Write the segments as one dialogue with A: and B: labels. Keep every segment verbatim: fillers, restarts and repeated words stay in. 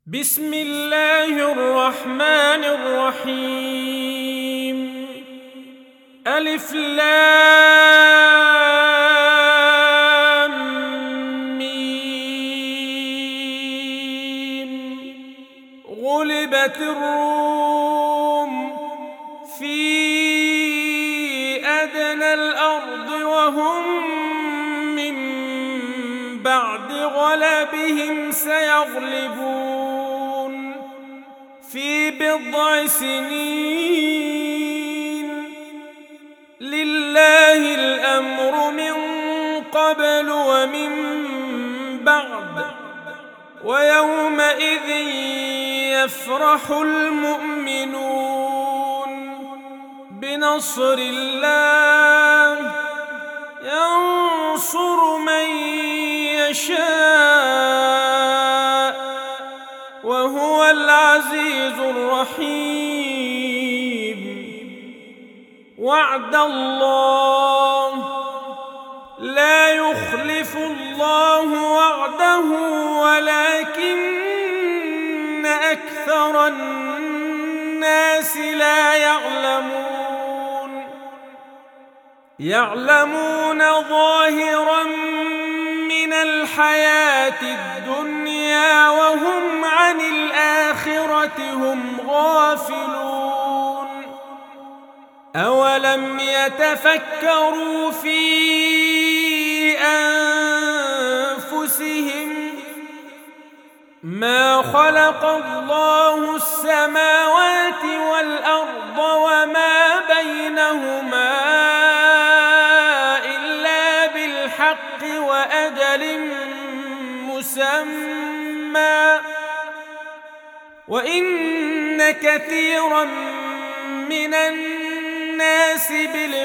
A: بسم الله الرحمن الرحيم. ألف لام ميم. غلبت الروم في أدنى الأرض وهم من بعد غلبهم سيغلبون في بضع سنين. لله الأمر من قبل ومن بعد، ويومئذ يفرح المؤمنون بنصر الله ينصر من يشاء وهو العزيز الرحيم. وعد الله لا يخلف الله وعده ولكن أكثر الناس لا يعلمون. يعلمون ظاهرا من الحياة الدنيا وهم عن الآخرة هم غافلون. أولم يتفكروا في أنفسهم ما خلق الله السماوات والأرض وما بينهما إلا بالحق وأجل مسمى، وإن كثيرا من الناس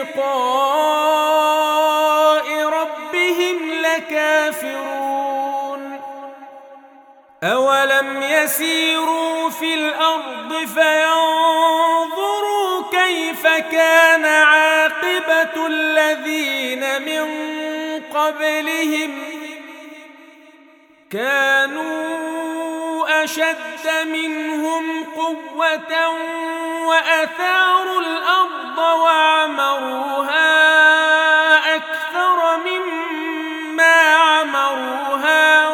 A: بلقاء ربهم لكافرون. أولم يسيروا في الأرض فينظروا كيف كان عاقبة الذين من قبلهم كانوا أشد منهم قوة وأثاروا الأرض وعمروها أكثر مما عمروها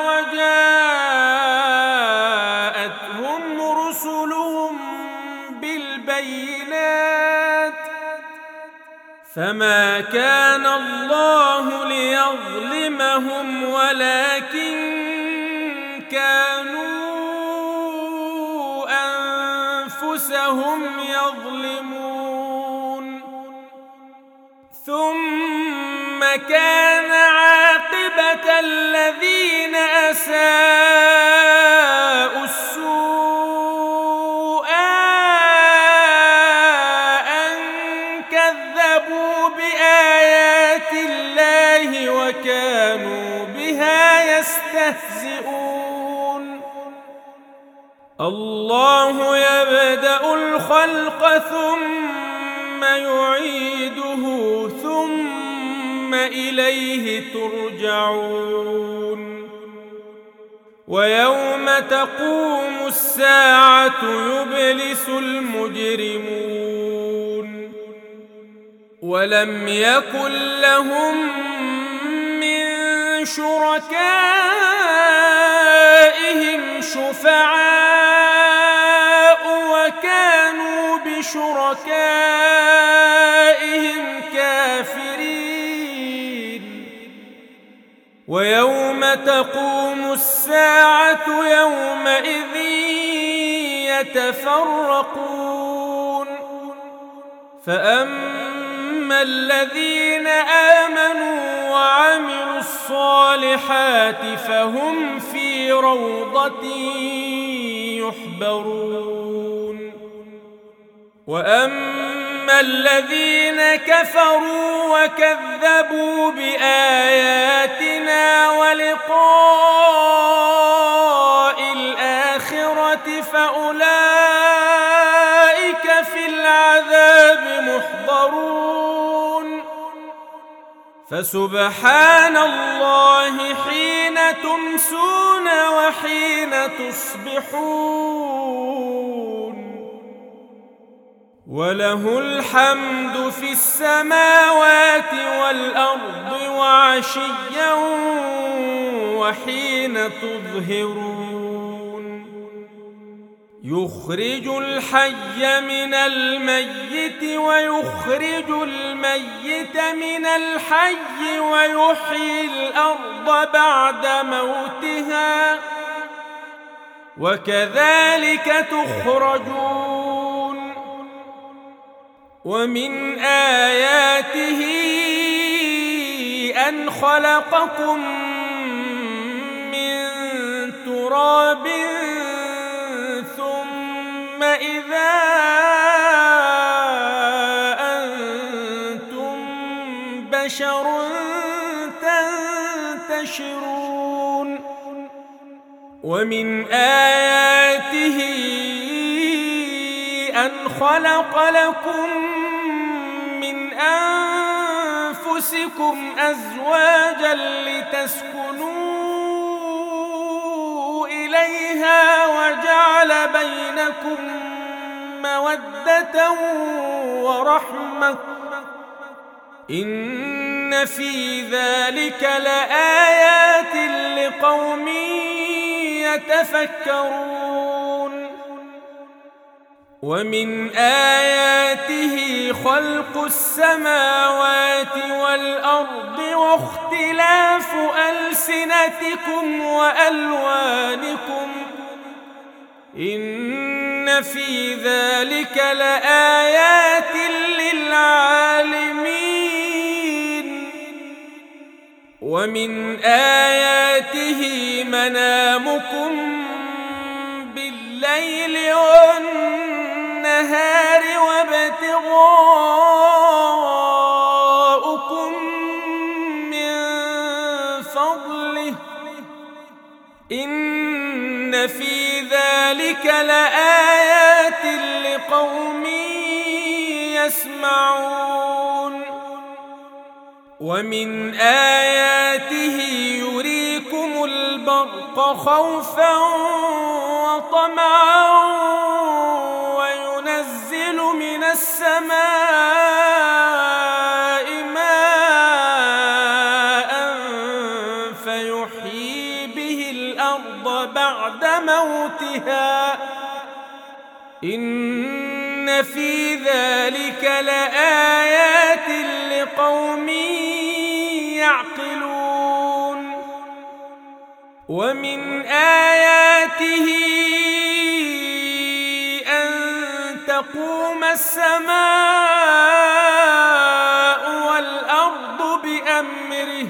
A: وجاءتهم رسلهم بالبينات فما كان الله ليظلمهم ولكن كانوا أنفسهم يظلمون. ثم كان عاقبة الذين أساءوا السوء أن كذبوا بآيات الله وكانوا بها يستهزئون. الله يبدأ الخلق ثم يعيده ثم إليه ترجعون. ويوم تقوم الساعة يبلس المجرمون ولم يكن لهم من شركائهم شفعاء وكانوا بشركائهم كافرين. ويوم تقوم الساعة يومئذ يتفرقون. فأما الذين آمنوا وعملوا الصالحات فهم في روضة يحبرون. وأما الذين كفروا وكذبوا بآياتنا ولقاء الآخرة فأولئك في العذاب محضرون. فسبحان الله حين تمسون وحين تصبحون وله الحمد في السماوات والأرض وعشيا وحين تظهرون يخرج الحي من الميت ويخرج الميت من الحي ويحيي الأرض بعد موتها وكذلك تخرجون ومن آياته أن خلقكم من تراب ثم إذا أنتم بشر تنتشرون ومن آياته أن خلق لكم من أنفسكم أزواجا لتسكنوا إليها وجعل بينكم مودة ورحمة إن في ذلك لآيات لقوم يتفكرون ومن آياته خلق السماوات والأرض واختلاف ألسنتكم وألوانكم إن في ذلك لآيات للعالمين ومن آياته منامكم بالليل والنهار وابتغاؤكم من فضله إن في ذلك لآيات لقوم يسمعون ومن آياته يريكم البرق خوفا وطمعا وينزل من السماء ماء فيحيي به الأرض بعد موتها إن في ذلك لآيات لقوم يعقلون ومن آياته أن تقوم السماء والأرض بأمره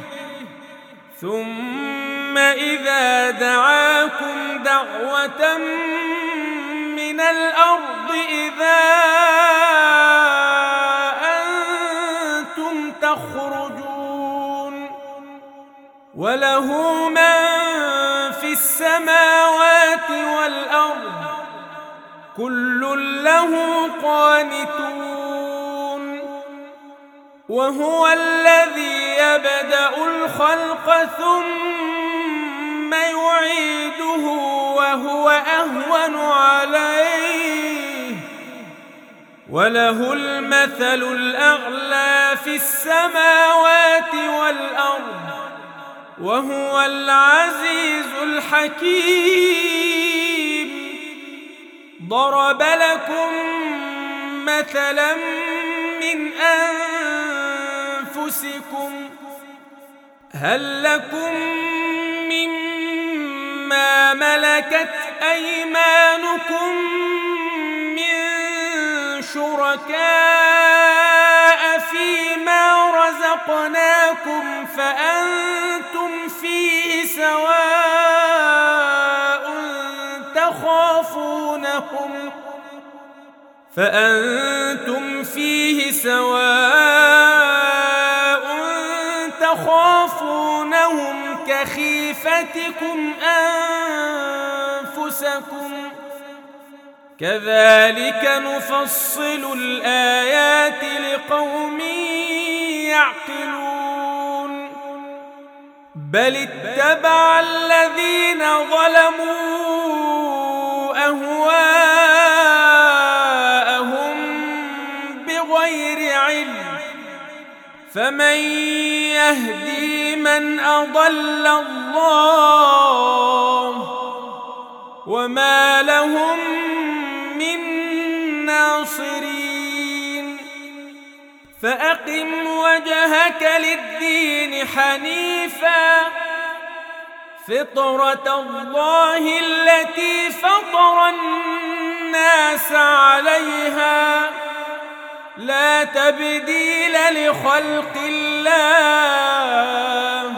A: ثم إذا دعاكم دعوة من الأرض إذا أنتم تخرجون وله من في السماوات والأرض كل له قانتون وهو الذي يبدأ الخلق ثم يعيده وهو أهون عليه وله المثل الأعلى في السماوات والأرض وهو العزيز الحكيم ضرب لكم مثلا من أنفسكم هل لكم مما ملكت أيمانكم من شركاء فيما رزقناكم فأنتم فيه سواء تخافونهم فأنتم فيه سواء تخافونهم كخيفتكم أنفسكم كذلك نفصل الآيات لقوم يعقلون بل اتبع الذين ظلموا أهواءهم بغير علم فمن يهدي من أضل الله وما لهم من ناصرين فأقم وجهك للدين حنيفا فطرة الله التي فطر الناس عليها لا تبديل لخلق الله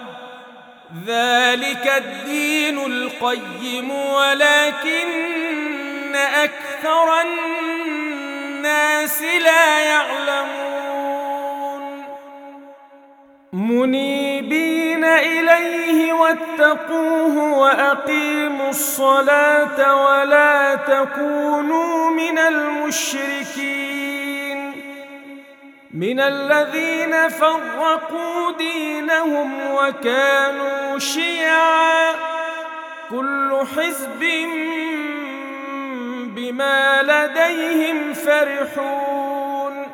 A: ذلك الدين القيم ولكن أكثر الناس لا يعلمون منيبين إليه واتقوه وأقيموا الصلاة ولا تكونوا من المشركين من الذين فرقوا دينهم وكانوا شيعا كل حزب بما لديهم فرحون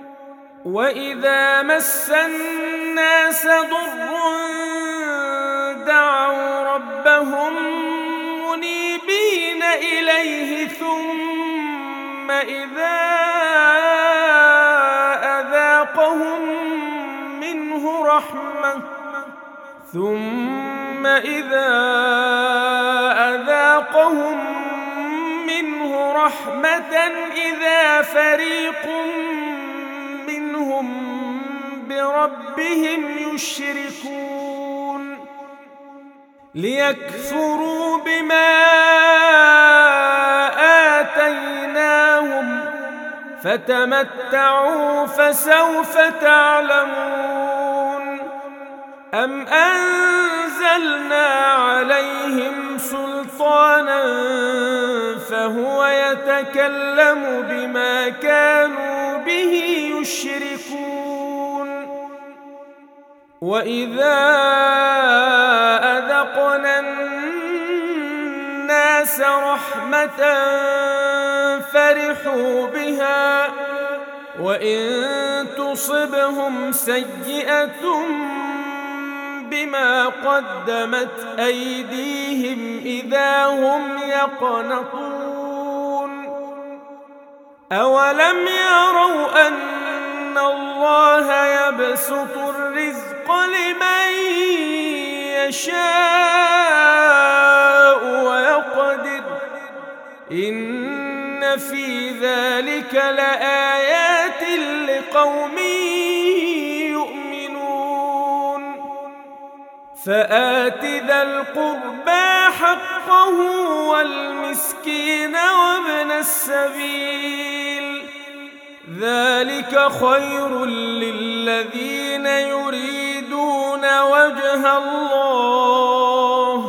A: وإذا مس الناس ضر دعوا ربهم منيبين إليه ثم إذا أذاقهم منه رحمة ثم إذا أذاقهم منه رحمة إذا فريق منهم بربهم يشركون ليكفروا بما آتيناهم فتمتعوا فسوف تعلمون أم أنزلنا عليهم سلطانا فهو يتكلم بما كانوا به يشركون وإذا أذقنا الناس رحمة فرحوا بها وإن تصبهم سيئة بما قدمت أيديهم إذا هم يقنطون أولم يروا أن الله يبسط الرزق لمن يشاء ويقدر إن في ذلك لآيات لقوم يؤمنون فآت ذا القربى حقه والمسكين وابن السبيل ذلك خير للذين يريدون وجه الله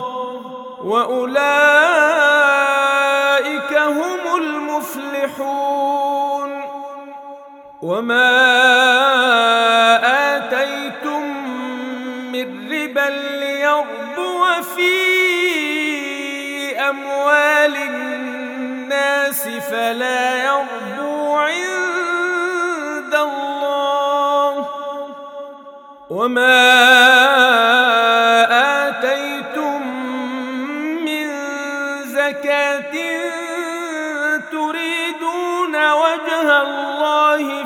A: وأولئك هم المفلحون وما آتيتم من ربا ليربو في أموال الناس فلا يربو عند الله وما آتيتم من زكاة تريدون وجه الله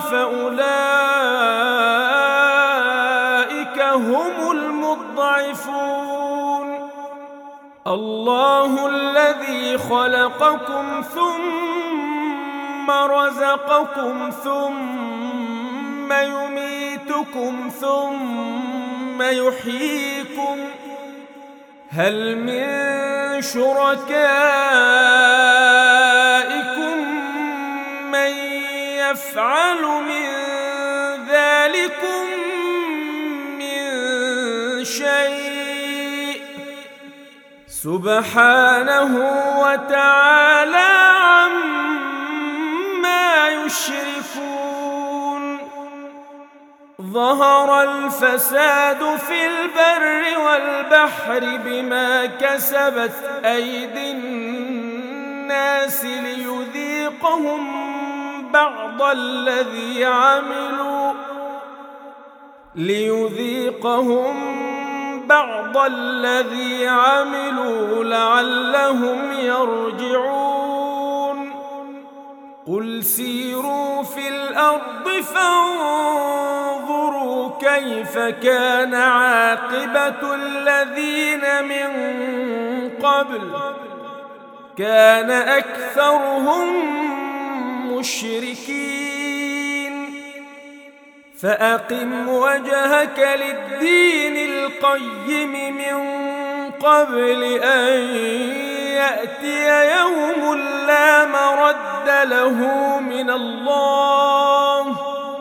A: فأولئك هم المضعفون الله الذي خلقكم ثم رزقكم ثم يميتكم ثم يحييكم هل من شركائكم من يفعل من ذلكم من شيء سبحانه وتعالى عما يشركون ظهر الفساد في البر والبحر بما كسبت أيدي الناس ليذيقهم بعض الذي عملوا ليذيقهم بعض الذي عملوا لعلهم يرجعون قل سيروا في الأرض فانظروا كيف كان عاقبة الذين من قبل كان أكثرهم مشركين فأقم وجهك للدين القيم من قبل أن يأتي يوم لا مرد له من الله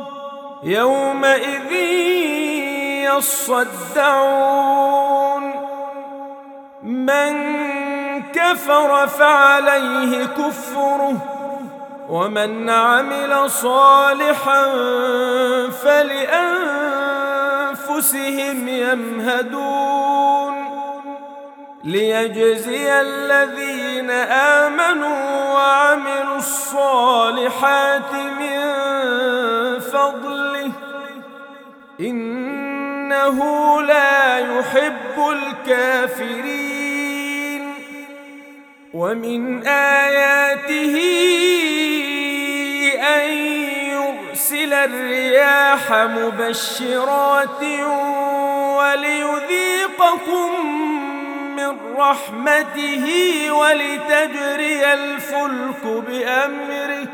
A: يومئذ يصدعون من كفر فعليه كفره ومن عمل صالحا فلأنفسهم يمهدون ليجزي الذين آمنوا وعملوا الصالحات من فضله إنه لا يحب الكافرين ومن آياته أن يرسل الرياح مبشرات وليذيقكم من رحمته ولتجري الفلك بأمره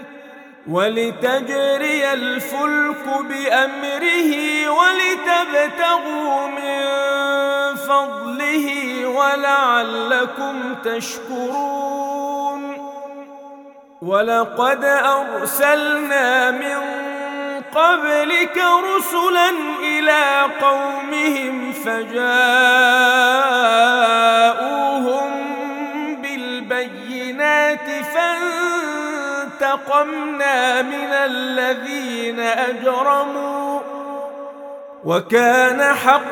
A: ولتجري الفلك بأمره ولتبتغوا من فضله ولعلكم تشكرون ولقد أرسلنا من قبلك رسلا إلى قومهم فجاءوهم بالبينات فانتقمنا من الذين أجرموا وكان حقا